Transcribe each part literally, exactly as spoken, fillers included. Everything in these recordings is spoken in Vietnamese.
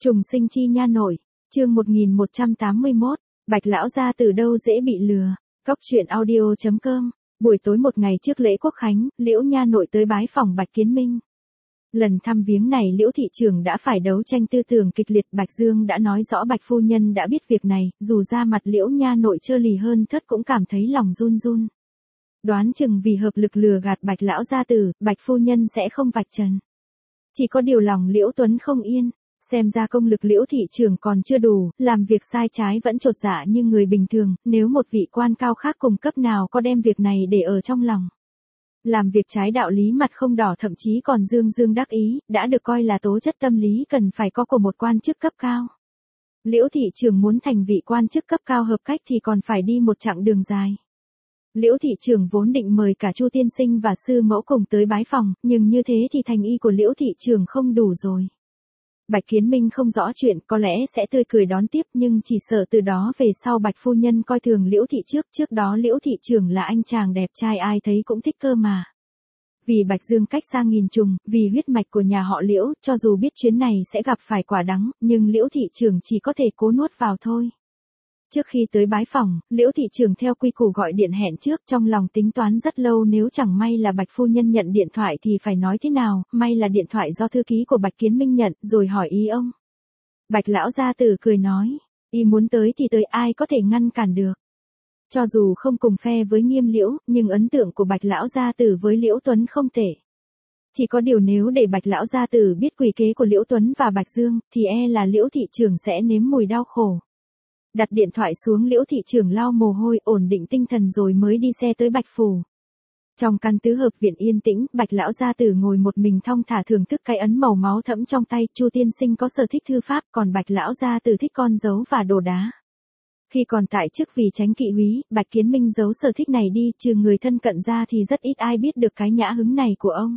Trùng sinh chi nha nội, chương một nghìn một trăm tám mươi mốt, Bạch lão gia từ đâu dễ bị lừa. Cóc truyện audio chấm com. Buổi tối một ngày trước lễ Quốc khánh, Liễu nha nội tới bái phòng Bạch Kiến Minh. Lần thăm viếng này Liễu thị trưởng đã phải đấu tranh tư tưởng kịch liệt. Bạch Dương đã nói rõ Bạch phu nhân đã biết việc này, dù ra mặt Liễu nha nội trơ lì hơn thớt cũng cảm thấy lòng run run. Đoán chừng vì hợp lực lừa gạt Bạch lão gia tử, Bạch phu nhân sẽ không vạch trần. Chỉ có điều lòng Liễu Tuấn không yên. Xem ra công lực Liễu thị trưởng còn chưa đủ, làm việc sai trái vẫn chột dạ như người bình thường, nếu một vị quan cao khác cùng cấp nào có đem việc này để ở trong lòng. Làm việc trái đạo lý mặt không đỏ thậm chí còn dương dương đắc ý, đã được coi là tố chất tâm lý cần phải có của một quan chức cấp cao. Liễu thị trưởng muốn thành vị quan chức cấp cao hợp cách thì còn phải đi một chặng đường dài. Liễu thị trưởng vốn định mời cả Chu tiên sinh và sư mẫu cùng tới bái phòng, nhưng như thế thì thành ý của Liễu thị trưởng không đủ rồi. Bạch Kiến Minh không rõ chuyện, có lẽ sẽ tươi cười đón tiếp nhưng chỉ sợ từ đó về sau Bạch phu nhân coi thường Liễu thị trước, trước đó Liễu thị trưởng là anh chàng đẹp trai ai thấy cũng thích cơ mà. Vì Bạch Dương cách xa nghìn trùng, vì huyết mạch của nhà họ Liễu, cho dù biết chuyến này sẽ gặp phải quả đắng, nhưng Liễu thị trưởng chỉ có thể cố nuốt vào thôi. Trước khi tới bái phòng, Liễu thị trưởng theo quy củ gọi điện hẹn trước, trong lòng tính toán rất lâu, nếu chẳng may là Bạch phu nhân nhận điện thoại thì phải nói thế nào, may là điện thoại do thư ký của Bạch Kiến Minh nhận, rồi hỏi ý ông. Bạch lão gia tử cười nói, y muốn tới thì tới, ai có thể ngăn cản được. Cho dù không cùng phe với Nghiêm Liễu, nhưng ấn tượng của Bạch lão gia tử với Liễu Tuấn không tệ. Chỉ có điều nếu để Bạch lão gia tử biết quỷ kế của Liễu Tuấn và Bạch Dương, thì e là Liễu thị trưởng sẽ nếm mùi đau khổ. Đặt điện thoại xuống, Liễu thị trưởng lau mồ hôi, ổn định tinh thần rồi mới đi xe tới Bạch phủ. Trong căn tứ hợp viện yên tĩnh, Bạch lão gia tử ngồi một mình thong thả thưởng thức cái ấn màu máu thẫm trong tay. Chu tiên sinh có sở thích thư pháp, còn Bạch lão gia tử thích con dấu và đồ đá. Khi còn tại chức vì Chánh kỵ úy, Bạch Kiến Minh giấu sở thích này đi, trừ người thân cận ra thì rất ít ai biết được cái nhã hứng này của ông.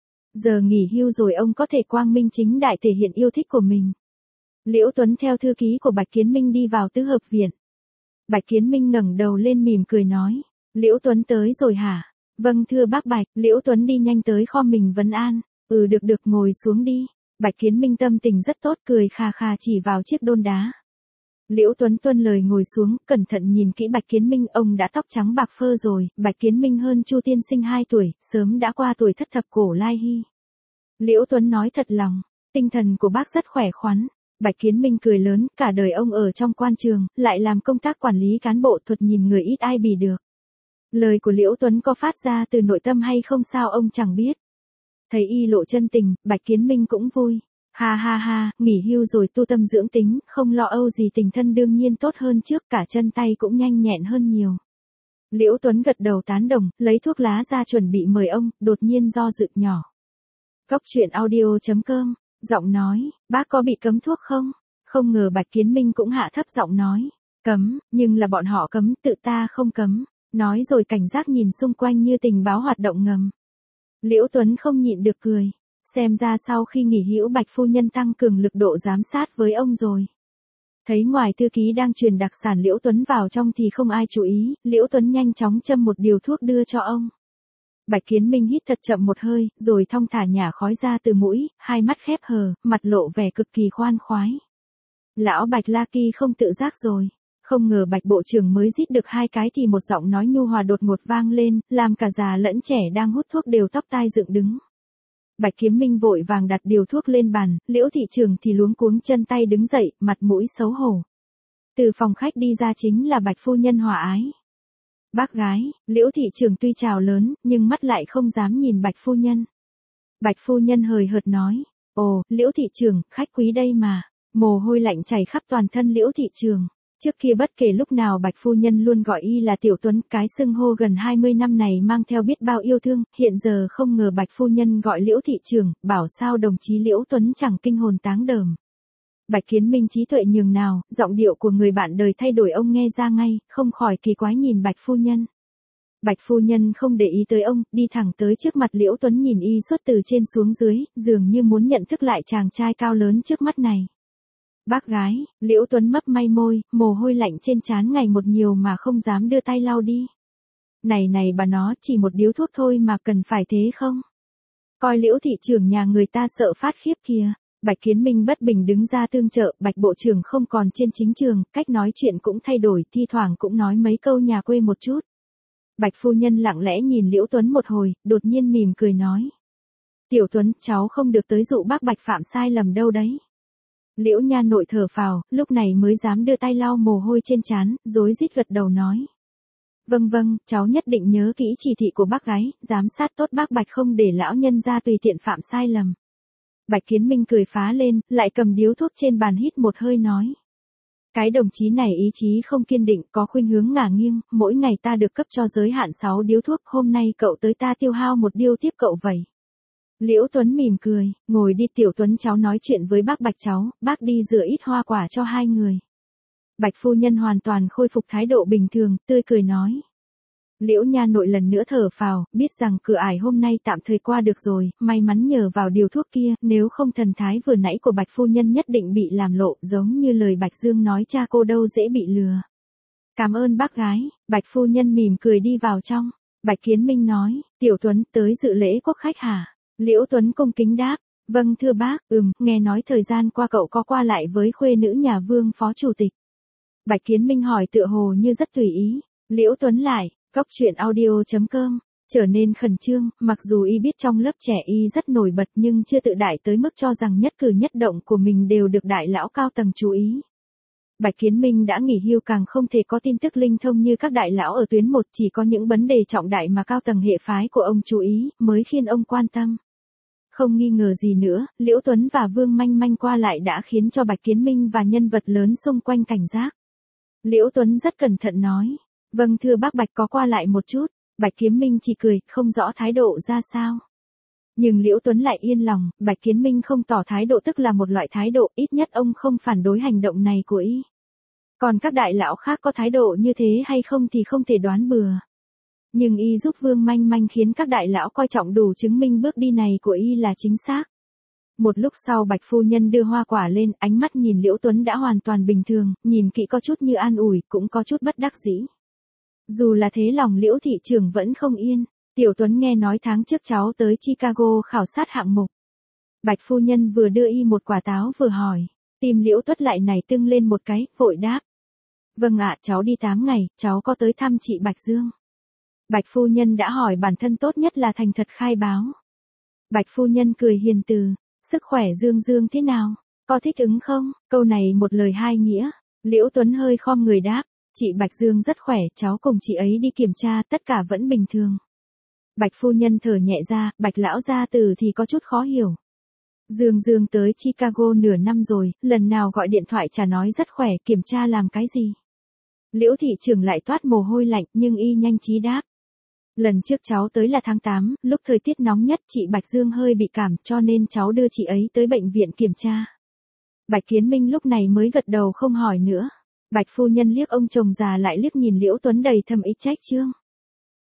Giờ nghỉ hưu rồi ông có thể quang minh chính đại thể hiện yêu thích của mình. Liễu Tuấn theo thư ký của Bạch Kiến Minh đi vào tứ hợp viện. Bạch Kiến Minh ngẩng đầu lên mỉm cười nói, Liễu Tuấn tới rồi hả? Vâng thưa bác Bạch. Liễu Tuấn đi nhanh tới khom mình vấn an, ừ được được ngồi xuống đi. Bạch Kiến Minh tâm tình rất tốt, cười kha kha chỉ vào chiếc đôn đá. Liễu Tuấn tuân lời ngồi xuống, cẩn thận nhìn kỹ Bạch Kiến Minh, ông đã tóc trắng bạc phơ rồi. Bạch Kiến Minh hơn Chu tiên sinh hai tuổi, sớm đã qua tuổi thất thập cổ lai hy. Liễu Tuấn nói thật lòng, tinh thần của bác rất khỏe khoắn. Bạch Kiến Minh cười lớn, cả đời ông ở trong quan trường, lại làm công tác quản lý cán bộ, thuật nhìn người ít ai bì được. Lời của Liễu Tuấn có phát ra từ nội tâm hay không sao ông chẳng biết. Thấy y lộ chân tình, Bạch Kiến Minh cũng vui. Ha ha ha, nghỉ hưu rồi tu tâm dưỡng tính, không lo âu gì, tình thân đương nhiên tốt hơn trước, cả chân tay cũng nhanh nhẹn hơn nhiều. Liễu Tuấn gật đầu tán đồng, lấy thuốc lá ra chuẩn bị mời ông, đột nhiên do dự nhỏ. Cóc truyện audio chấm com. Giọng nói, bác có bị cấm thuốc không? Không ngờ Bạch Kiến Minh cũng hạ thấp giọng nói, cấm, nhưng là bọn họ cấm, tự ta không cấm. Nói rồi cảnh giác nhìn xung quanh như tình báo hoạt động ngầm. Liễu Tuấn không nhịn được cười. Xem ra sau khi nghỉ hữu Bạch phu nhân tăng cường lực độ giám sát với ông rồi. Thấy ngoài thư ký đang truyền đặc sản Liễu Tuấn vào trong thì không ai chú ý, Liễu Tuấn nhanh chóng châm một điều thuốc đưa cho ông. Bạch Kiến Minh hít thật chậm một hơi, rồi thong thả nhả khói ra từ mũi, hai mắt khép hờ, mặt lộ vẻ cực kỳ khoan khoái. Lão Bạch La Kỳ không tự giác rồi. Không ngờ Bạch bộ trưởng mới rít được hai cái thì một giọng nói nhu hòa đột ngột vang lên, làm cả già lẫn trẻ đang hút thuốc đều tóc tai dựng đứng. Bạch Kiến Minh vội vàng đặt điều thuốc lên bàn, Liễu thị trưởng thì luống cuống chân tay đứng dậy, mặt mũi xấu hổ. Từ phòng khách đi ra chính là Bạch phu nhân hòa ái. Bác gái. Liễu thị trưởng tuy chào lớn, nhưng mắt lại không dám nhìn Bạch phu nhân. Bạch phu nhân hời hợt nói, ồ, Liễu thị trưởng, khách quý đây mà. Mồ hôi lạnh chảy khắp toàn thân Liễu thị trưởng. Trước kia bất kể lúc nào Bạch phu nhân luôn gọi y là Tiểu Tuấn, cái xưng hô gần hai mươi năm này mang theo biết bao yêu thương, hiện giờ không ngờ Bạch phu nhân gọi Liễu thị trưởng, bảo sao đồng chí Liễu Tuấn chẳng kinh hồn táng đờm. Bạch Kiến Minh trí tuệ nhường nào, giọng điệu của người bạn đời thay đổi ông nghe ra ngay, không khỏi kỳ quái nhìn Bạch phu nhân. Bạch phu nhân không để ý tới ông, đi thẳng tới trước mặt Liễu Tuấn nhìn y suốt từ trên xuống dưới, dường như muốn nhận thức lại chàng trai cao lớn trước mắt này. Bác gái. Liễu Tuấn mấp may môi, mồ hôi lạnh trên trán ngày một nhiều mà không dám đưa tay lau đi. Này này bà nó, chỉ một điếu thuốc thôi mà cần phải thế không? Coi Liễu thị trưởng nhà người ta sợ phát khiếp kìa. Bạch Kiến Minh bất bình đứng ra tương trợ, Bạch bộ trưởng không còn trên chính trường, cách nói chuyện cũng thay đổi, thi thoảng cũng nói mấy câu nhà quê một chút. Bạch phu nhân lặng lẽ nhìn Liễu Tuấn một hồi, đột nhiên mỉm cười nói. Tiểu Tuấn, cháu không được tới dụ bác Bạch phạm sai lầm đâu đấy. Liễu nha nội thở phào, lúc này mới dám đưa tay lau mồ hôi trên trán, rối rít gật đầu nói. Vâng vâng, cháu nhất định nhớ kỹ chỉ thị của bác gái, giám sát tốt bác Bạch không để lão nhân ra tùy tiện phạm sai lầm. Bạch Kiến Minh cười phá lên, lại cầm điếu thuốc trên bàn hít một hơi nói. Cái đồng chí này ý chí không kiên định, có khuynh hướng ngả nghiêng, mỗi ngày ta được cấp cho giới hạn sáu điếu thuốc, hôm nay cậu tới ta tiêu hao một điếu tiếp cậu vậy. Liễu Tuấn mỉm cười, ngồi đi Tiểu Tuấn, cháu nói chuyện với bác Bạch cháu, bác đi rửa ít hoa quả cho hai người. Bạch phu nhân hoàn toàn khôi phục thái độ bình thường, tươi cười nói. Liễu nha nội lần nữa thở phào, biết rằng cửa ải hôm nay tạm thời qua được rồi, may mắn nhờ vào điều thuốc kia, nếu không thần thái vừa nãy của Bạch phu nhân nhất định bị làm lộ, giống như lời Bạch Dương nói cha cô đâu dễ bị lừa. Cảm ơn bác gái, Bạch phu nhân mỉm cười đi vào trong. Bạch Kiến Minh nói, Tiểu Tuấn tới dự lễ quốc khách hả? Liễu Tuấn cung kính đáp, vâng thưa bác, ừm, nghe nói thời gian qua cậu có qua lại với khuê nữ nhà Vương phó chủ tịch. Bạch Kiến Minh hỏi tựa hồ như rất tùy ý. Liễu Tuấn lại, Cóc truyện audio chấm com, trở nên khẩn trương, mặc dù y biết trong lớp trẻ y rất nổi bật nhưng chưa tự đại tới mức cho rằng nhất cử nhất động của mình đều được đại lão cao tầng chú ý. Bạch Kiến Minh đã nghỉ hưu càng không thể có tin tức linh thông như các đại lão ở tuyến một, chỉ có những vấn đề trọng đại mà cao tầng hệ phái của ông chú ý, mới khiến ông quan tâm. Không nghi ngờ gì nữa, Liễu Tuấn và Vương Manh Manh qua lại đã khiến cho Bạch Kiến Minh và nhân vật lớn xung quanh cảnh giác. Liễu Tuấn rất cẩn thận nói. Vâng thưa bác Bạch có qua lại một chút. Bạch Kiến Minh chỉ cười, không rõ thái độ ra sao. Nhưng Liễu Tuấn lại yên lòng, Bạch Kiến Minh không tỏ thái độ tức là một loại thái độ, ít nhất ông không phản đối hành động này của y. Còn các đại lão khác có thái độ như thế hay không thì không thể đoán bừa. Nhưng y giúp Vương Manh Manh khiến các đại lão coi trọng đủ chứng minh bước đi này của y là chính xác. Một lúc sau Bạch phu nhân đưa hoa quả lên, ánh mắt nhìn Liễu Tuấn đã hoàn toàn bình thường, nhìn kỹ có chút như an ủi, cũng có chút bất đắc dĩ. Dù là thế lòng Liễu thị trưởng vẫn không yên. Tiểu Tuấn nghe nói tháng trước cháu tới Chicago khảo sát hạng mục. Bạch phu nhân vừa đưa y một quả táo vừa hỏi. Tim Liễu Tuất lại nảy tưng lên một cái, vội đáp. Vâng ạ, cháu đi tám ngày, cháu có tới thăm chị Bạch Dương. Bạch phu nhân đã hỏi bản thân tốt nhất là thành thật khai báo. Bạch phu nhân cười hiền từ. Sức khỏe Dương Dương thế nào? Có thích ứng không? Câu này một lời hai nghĩa. Liễu Tuấn hơi khom người đáp. Chị Bạch Dương rất khỏe, cháu cùng chị ấy đi kiểm tra, tất cả vẫn bình thường. Bạch phu nhân thở nhẹ ra, Bạch lão gia tử thì có chút khó hiểu. Dương Dương tới Chicago nửa năm rồi, lần nào gọi điện thoại chả nói rất khỏe, kiểm tra làm cái gì? Liễu thị trưởng lại toát mồ hôi lạnh, nhưng y nhanh trí đáp. Lần trước cháu tới là tháng tám, lúc thời tiết nóng nhất, chị Bạch Dương hơi bị cảm, cho nên cháu đưa chị ấy tới bệnh viện kiểm tra. Bạch Kiến Minh lúc này mới gật đầu không hỏi nữa. Bạch phu nhân liếc ông chồng già lại liếc nhìn Liễu Tuấn đầy thầm ý trách chương.